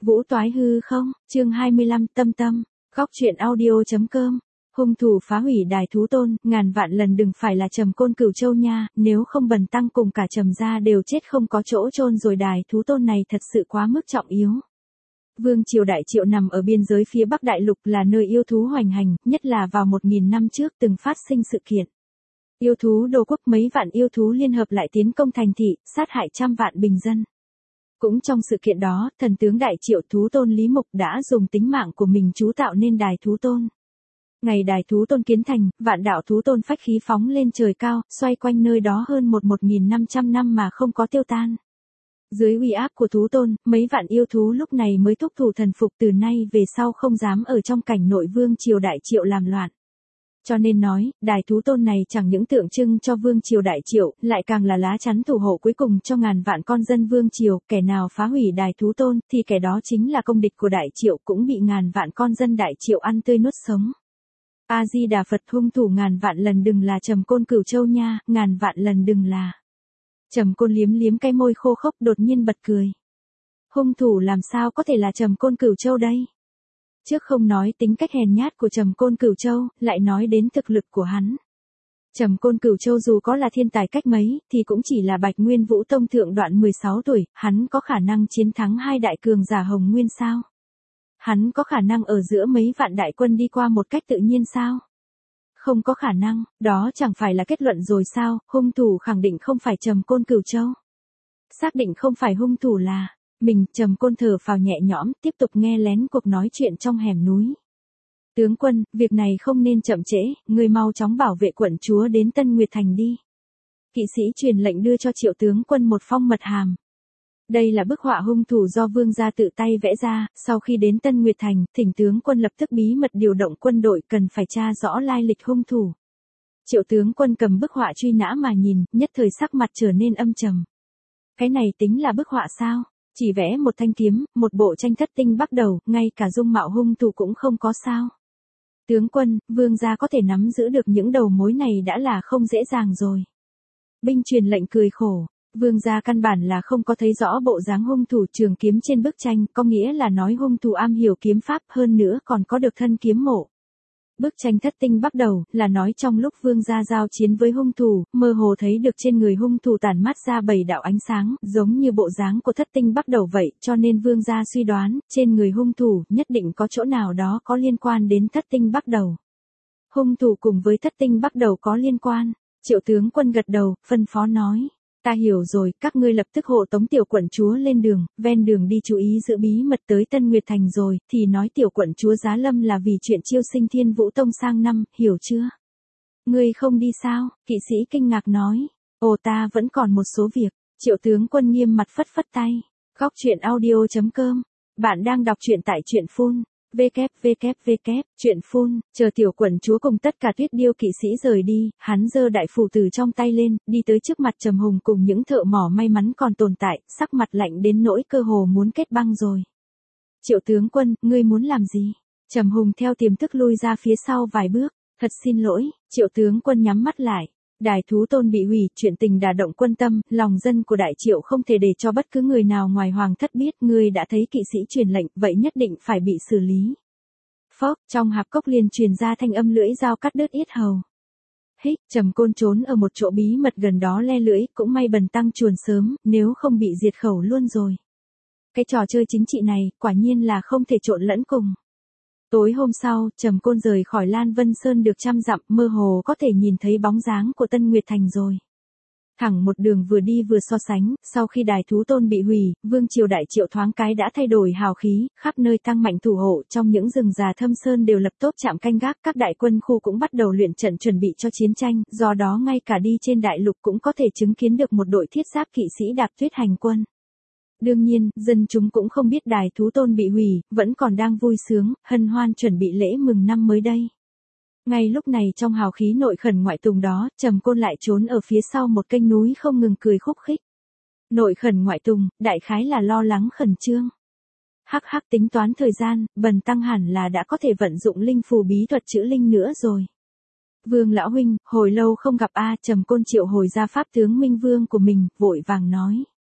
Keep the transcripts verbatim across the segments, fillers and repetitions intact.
Vũ toái hư không, chương hai mươi lăm, tâm tâm, góc truyện audio.com. Hung thủ phá hủy đài thú tôn, ngàn vạn lần đừng phải là Trầm Côn Cửu Châu nha, nếu không Bần tăng cùng cả Trầm gia đều chết không có chỗ chôn rồi. Đài thú tôn này thật sự quá mức trọng yếu. Vương triều Đại Triệu nằm ở biên giới phía Bắc Đại Lục, là nơi yêu thú hoành hành, nhất là vào một nghìn năm trước từng phát sinh sự kiện. Yêu thú đô quốc, mấy vạn yêu thú liên hợp lại tiến công thành thị, sát hại trăm vạn bình dân. Cũng trong sự kiện đó, thần tướng Đại Triệu thú tôn Lý Mục đã dùng tính mạng của mình chú tạo nên đài thú tôn. Ngày đài thú tôn kiến thành, vạn đạo thú tôn phách khí phóng lên trời cao, xoay quanh nơi đó hơn một một nghìn năm trăm năm mà không có tiêu tan. Dưới uy áp của thú tôn, mấy vạn yêu thú lúc này mới thúc thủ thần phục, từ nay về sau không dám ở trong cảnh nội Vương triều Đại Triệu làm loạn. Cho nên nói, đài thú tôn này chẳng những tượng trưng cho Vương triều Đại Triệu, lại càng là lá chắn thủ hộ cuối cùng cho ngàn vạn con dân Vương triều. Kẻ nào phá hủy đài thú tôn, thì kẻ đó chính là công địch của Đại Triệu, cũng bị ngàn vạn con dân Đại Triệu ăn tươi nuốt sống. A Di Đà Phật. Hung thủ ngàn vạn lần đừng là Trầm Côn Cửu Châu nha, ngàn vạn lần đừng là. Trầm Côn liếm liếm cái môi khô khốc, đột nhiên bật cười. Hung thủ làm sao có thể là Trầm Côn Cửu Châu đây? Trước không nói tính cách hèn nhát của Trầm Côn Cửu Châu, lại nói đến thực lực của hắn. Trầm Côn Cửu Châu dù có là thiên tài cách mấy, thì cũng chỉ là Bạch Nguyên Vũ Tông thượng đoạn mười sáu tuổi, hắn có khả năng chiến thắng hai đại cường giả Hồng Nguyên sao? Hắn có khả năng ở giữa mấy vạn đại quân đi qua một cách tự nhiên sao? Không có khả năng, đó chẳng phải là kết luận rồi sao? Hung thủ khẳng định không phải Trầm Côn Cửu Châu. Xác định không phải hung thủ là mình. Trầm Côn thở phào nhẹ nhõm, tiếp tục nghe lén cuộc nói chuyện trong hẻm núi. Tướng quân, việc này không nên chậm trễ, người mau chóng bảo vệ quận chúa đến Tân Nguyệt Thành đi. Kỵ sĩ truyền lệnh đưa cho Triệu tướng quân một phong mật hàm. Đây là bức họa hung thủ do vương gia tự tay vẽ ra, sau khi đến Tân Nguyệt Thành, thỉnh tướng quân lập tức bí mật điều động quân đội, cần phải tra rõ lai lịch hung thủ. Triệu tướng quân cầm bức họa truy nã mà nhìn, nhất thời sắc mặt trở nên âm trầm. Cái này tính là bức họa sao? Chỉ vẽ một thanh kiếm, một bộ tranh thất tinh bắt đầu, ngay cả dung mạo hung thủ cũng không có sao. Tướng quân, vương gia có thể nắm giữ được những đầu mối này đã là không dễ dàng rồi. Binh truyền lệnh cười khổ. Vương gia căn bản là không có thấy rõ bộ dáng hung thủ. Trường kiếm trên bức tranh, có nghĩa là nói hung thủ am hiểu kiếm pháp, hơn nữa còn có được thân kiếm mộ. Bức tranh thất tinh bắt đầu, là nói trong lúc vương gia giao chiến với hung thủ, mơ hồ thấy được trên người hung thủ tản mát ra bảy đạo ánh sáng, giống như bộ dáng của thất tinh bắt đầu vậy, cho nên vương gia suy đoán, trên người hung thủ, nhất định có chỗ nào đó có liên quan đến thất tinh bắt đầu. Hung thủ cùng với thất tinh bắt đầu có liên quan. Triệu tướng quân gật đầu, phân phó nói. Ta hiểu rồi, các ngươi lập tức hộ tống tiểu quận chúa lên đường, ven đường đi chú ý giữ bí mật tới Tân Nguyệt Thành rồi, thì nói tiểu quận chúa Giá Lâm là vì chuyện chiêu sinh Thiên Vũ Tông sang năm, hiểu chưa? Ngươi không đi sao? Kỵ sĩ kinh ngạc nói. Ồ, ta vẫn còn một số việc. Triệu tướng quân nghiêm mặt phất phất tay. Góc truyện audio.com. Bạn đang đọc truyện tại truyện phun. www. Truyện phun, chờ tiểu quận chúa cùng tất cả Tuyết Điêu kỵ sĩ rời đi, hắn giơ đại phủ từ trong tay lên, đi tới trước mặt Trầm Hùng cùng những thợ mỏ may mắn còn tồn tại, sắc mặt lạnh đến nỗi cơ hồ muốn kết băng rồi. Triệu tướng quân, ngươi muốn làm gì? Trầm Hùng theo tiềm thức lui ra phía sau vài bước. Thật xin lỗi. Triệu tướng quân nhắm mắt lại. Đài thú tôn bị hủy, chuyện tình đả động quân tâm, lòng dân của Đại Triệu không thể để cho bất cứ người nào ngoài hoàng thất biết. Ngươi đã thấy kỵ sĩ truyền lệnh, vậy nhất định phải bị xử lý. Phốc, trong hạp cốc liền truyền ra thanh âm lưỡi dao cắt đứt yết hầu. Hích, Trầm Côn trốn ở một chỗ bí mật gần đó le lưỡi, cũng may Bần tăng chuồn sớm, nếu không bị diệt khẩu luôn rồi. Cái trò chơi chính trị này, quả nhiên là không thể trộn lẫn cùng. Tối hôm sau, Trầm Côn rời khỏi Lan Vân Sơn được trăm dặm, mơ hồ có thể nhìn thấy bóng dáng của Tân Nguyệt Thành rồi. Thẳng một đường vừa đi vừa so sánh, sau khi đài thú tôn bị hủy, Vương triều Đại Triệu thoáng cái đã thay đổi hào khí, khắp nơi tăng mạnh thủ hộ, trong những rừng già thâm sơn đều lập tốt trạm canh gác, các đại quân khu cũng bắt đầu luyện trận chuẩn bị cho chiến tranh, do đó ngay cả đi trên đại lục cũng có thể chứng kiến được một đội thiết giáp kỵ sĩ đạp tuyết hành quân. Đương nhiên, dân chúng cũng không biết đài thú tôn bị hủy, vẫn còn đang vui sướng, hân hoan chuẩn bị lễ mừng năm mới đây. Ngay lúc này trong hào khí nội khẩn ngoại tùng đó, Trầm Côn lại trốn ở phía sau một kênh núi không ngừng cười khúc khích. Nội khẩn ngoại tùng, đại khái là lo lắng khẩn trương. Hắc hắc, tính toán thời gian, Bần tăng hẳn là đã có thể vận dụng linh phù bí thuật chữ linh nữa rồi. Vương lão huynh, hồi lâu không gặp a. Trầm Côn triệu hồi ra pháp tướng Minh Vương của mình, vội vàng nói.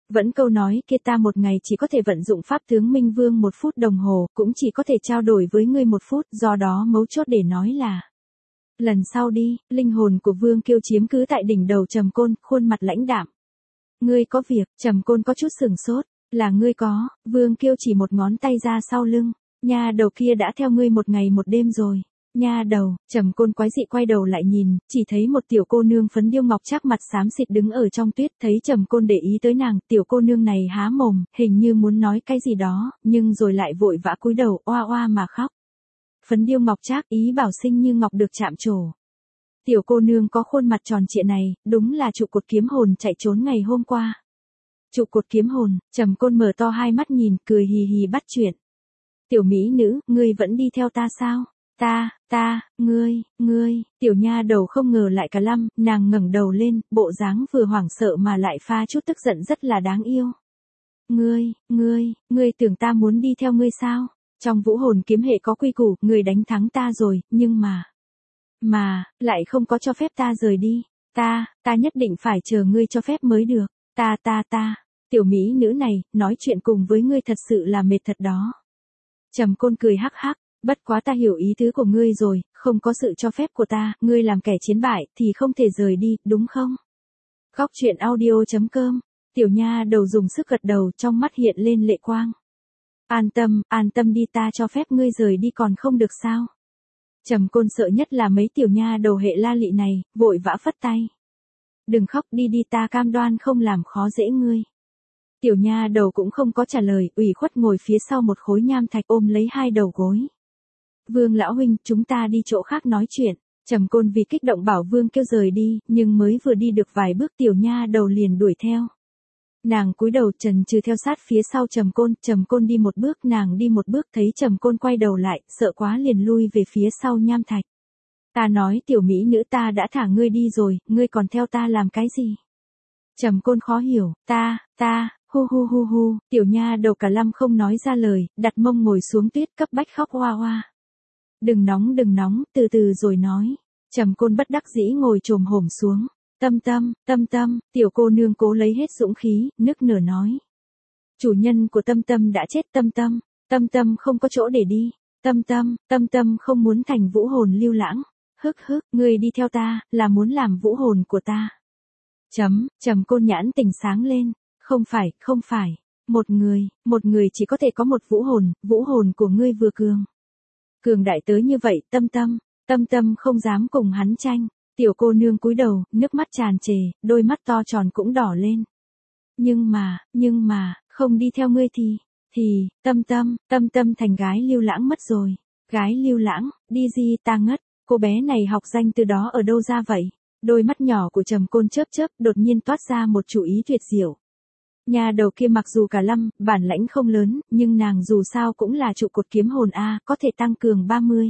Vẫn câu nói kia ta một ngày chỉ có thể vận dụng pháp tướng Minh Vương một phút đồng hồ, cũng chỉ có thể trao đổi với ngươi một phút, do đó mấu chốt để nói là. Lần sau đi, linh hồn của Vương Kiêu chiếm cứ tại đỉnh đầu Trầm Côn, khuôn mặt lãnh đạm. Ngươi có việc, Trầm Côn có chút sửng sốt, là ngươi có, Vương Kiêu chỉ một ngón tay ra sau lưng, nha đầu kia đã theo ngươi một ngày một đêm rồi. Nha đầu, Trầm Côn quái dị quay đầu lại nhìn, chỉ thấy một tiểu cô nương phấn điêu ngọc trác mặt xám xịt đứng ở trong tuyết, thấy Trầm Côn để ý tới nàng, tiểu cô nương này há mồm, hình như muốn nói cái gì đó, nhưng rồi lại vội vã cúi đầu, oa oa mà khóc. Phấn điêu ngọc trác ý bảo sinh như ngọc được chạm trổ. Tiểu cô nương có khuôn mặt tròn trịa này, đúng là trụ cột kiếm hồn chạy trốn ngày hôm qua. Trụ cột kiếm hồn, Trầm Côn mở to hai mắt nhìn, cười hì hì bắt chuyện. Tiểu mỹ nữ, ngươi vẫn đi theo ta sao? Ta, ta, ngươi, ngươi, tiểu nha đầu không ngờ lại cả lăm, nàng ngẩng đầu lên, bộ dáng vừa hoảng sợ mà lại pha chút tức giận rất là đáng yêu. Ngươi, ngươi, ngươi tưởng ta muốn đi theo ngươi sao? Trong vũ hồn kiếm hệ có quy củ, ngươi đánh thắng ta rồi, nhưng mà, mà, lại không có cho phép ta rời đi. Ta, ta nhất định phải chờ ngươi cho phép mới được. Ta ta ta, tiểu mỹ nữ này, nói chuyện cùng với ngươi thật sự là mệt thật đó. Trầm Côn cười hắc hắc. Bất quá ta hiểu ý tứ của ngươi rồi, không có sự cho phép của ta, ngươi làm kẻ chiến bại, thì không thể rời đi, đúng không? Góc truyện audio chấm com, tiểu nha đầu dùng sức gật đầu, trong mắt hiện lên lệ quang. An tâm, an tâm đi, ta cho phép ngươi rời đi còn không được sao? Trầm Côn sợ nhất là mấy tiểu nha đầu hệ la lị này, vội vã phất tay. Đừng khóc, đi đi, ta cam đoan không làm khó dễ ngươi. Tiểu nha đầu cũng không có trả lời, ủy khuất ngồi phía sau một khối nham thạch ôm lấy hai đầu gối. Vương lão huynh, chúng ta đi chỗ khác nói chuyện. Trầm Côn vì kích động bảo Vương Kiêu rời đi, nhưng mới vừa đi được vài bước tiểu nha đầu liền đuổi theo. Nàng cúi đầu trần trừ theo sát phía sau Trầm Côn, Trầm Côn đi một bước, nàng đi một bước, thấy Trầm Côn quay đầu lại, sợ quá liền lui về phía sau nham thạch. Ta nói tiểu mỹ nữ, ta đã thả ngươi đi rồi, ngươi còn theo ta làm cái gì? Trầm Côn khó hiểu, ta, ta, hu hu hu hu, tiểu nha đầu cả lăm không nói ra lời, đặt mông ngồi xuống tuyết cấp bách khóc hoa hoa. Đừng nóng đừng nóng, từ từ rồi nói. Trầm Côn bất đắc dĩ ngồi chồm hổm xuống. Tâm tâm, tâm tâm, tiểu cô nương cố lấy hết dũng khí, nức nở nói. Chủ nhân của Tâm Tâm đã chết. Tâm Tâm, Tâm Tâm không có chỗ để đi. Tâm Tâm, Tâm Tâm không muốn thành vũ hồn lưu lãng. Hức hức, ngươi đi theo ta, là muốn làm vũ hồn của ta. Chấm, Trầm Côn nhãn tình sáng lên. Không phải, không phải. Một người, một người chỉ có thể có một vũ hồn, vũ hồn của ngươi vừa cường. Cường đại tới như vậy, Tâm Tâm, Tâm Tâm không dám cùng hắn tranh. Tiểu cô nương cúi đầu, nước mắt tràn trề, đôi mắt to tròn cũng đỏ lên. Nhưng mà, nhưng mà, không đi theo ngươi thì, thì, Tâm Tâm, Tâm Tâm thành gái lưu lãng mất rồi. Gái lưu lãng, đi gì ta ngất, cô bé này học danh từ đó ở đâu ra vậy? Đôi mắt nhỏ của Trầm Côn chớp chớp, đột nhiên toát ra một chủ ý tuyệt diệu. Nhà đầu kia mặc dù cả lâm, bản lãnh không lớn, nhưng nàng dù sao cũng là trụ cột kiếm hồn A, có thể tăng cường ba mươi.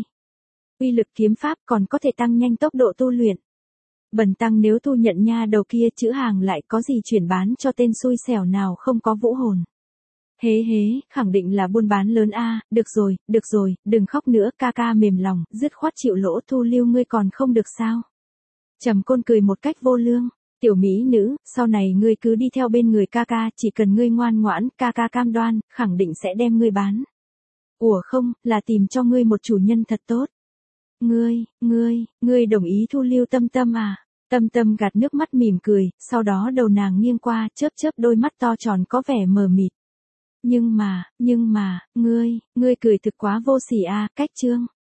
Uy lực kiếm pháp còn có thể tăng nhanh tốc độ tu luyện. Bần tăng nếu thu nhận nha đầu kia chữ hàng lại có gì chuyển bán cho tên xui xẻo nào không có vũ hồn. Hế hế, khẳng định là buôn bán lớn A, được rồi, được rồi, đừng khóc nữa, ca ca mềm lòng, dứt khoát chịu lỗ thu lưu ngươi còn không được sao. Trầm Côn cười một cách vô lương. Tiểu mỹ nữ, sau này ngươi cứ đi theo bên người ca ca, chỉ cần ngươi ngoan ngoãn, ca ca cam đoan, khẳng định sẽ đem ngươi bán. Ủa không, là tìm cho ngươi một chủ nhân thật tốt. Ngươi, ngươi, ngươi đồng ý thu lưu Tâm Tâm à? Tâm Tâm gạt nước mắt mỉm cười, sau đó đầu nàng nghiêng qua, chớp chớp đôi mắt to tròn có vẻ mờ mịt. Nhưng mà, nhưng mà, ngươi, ngươi cười thực quá vô sỉ à, cách chương.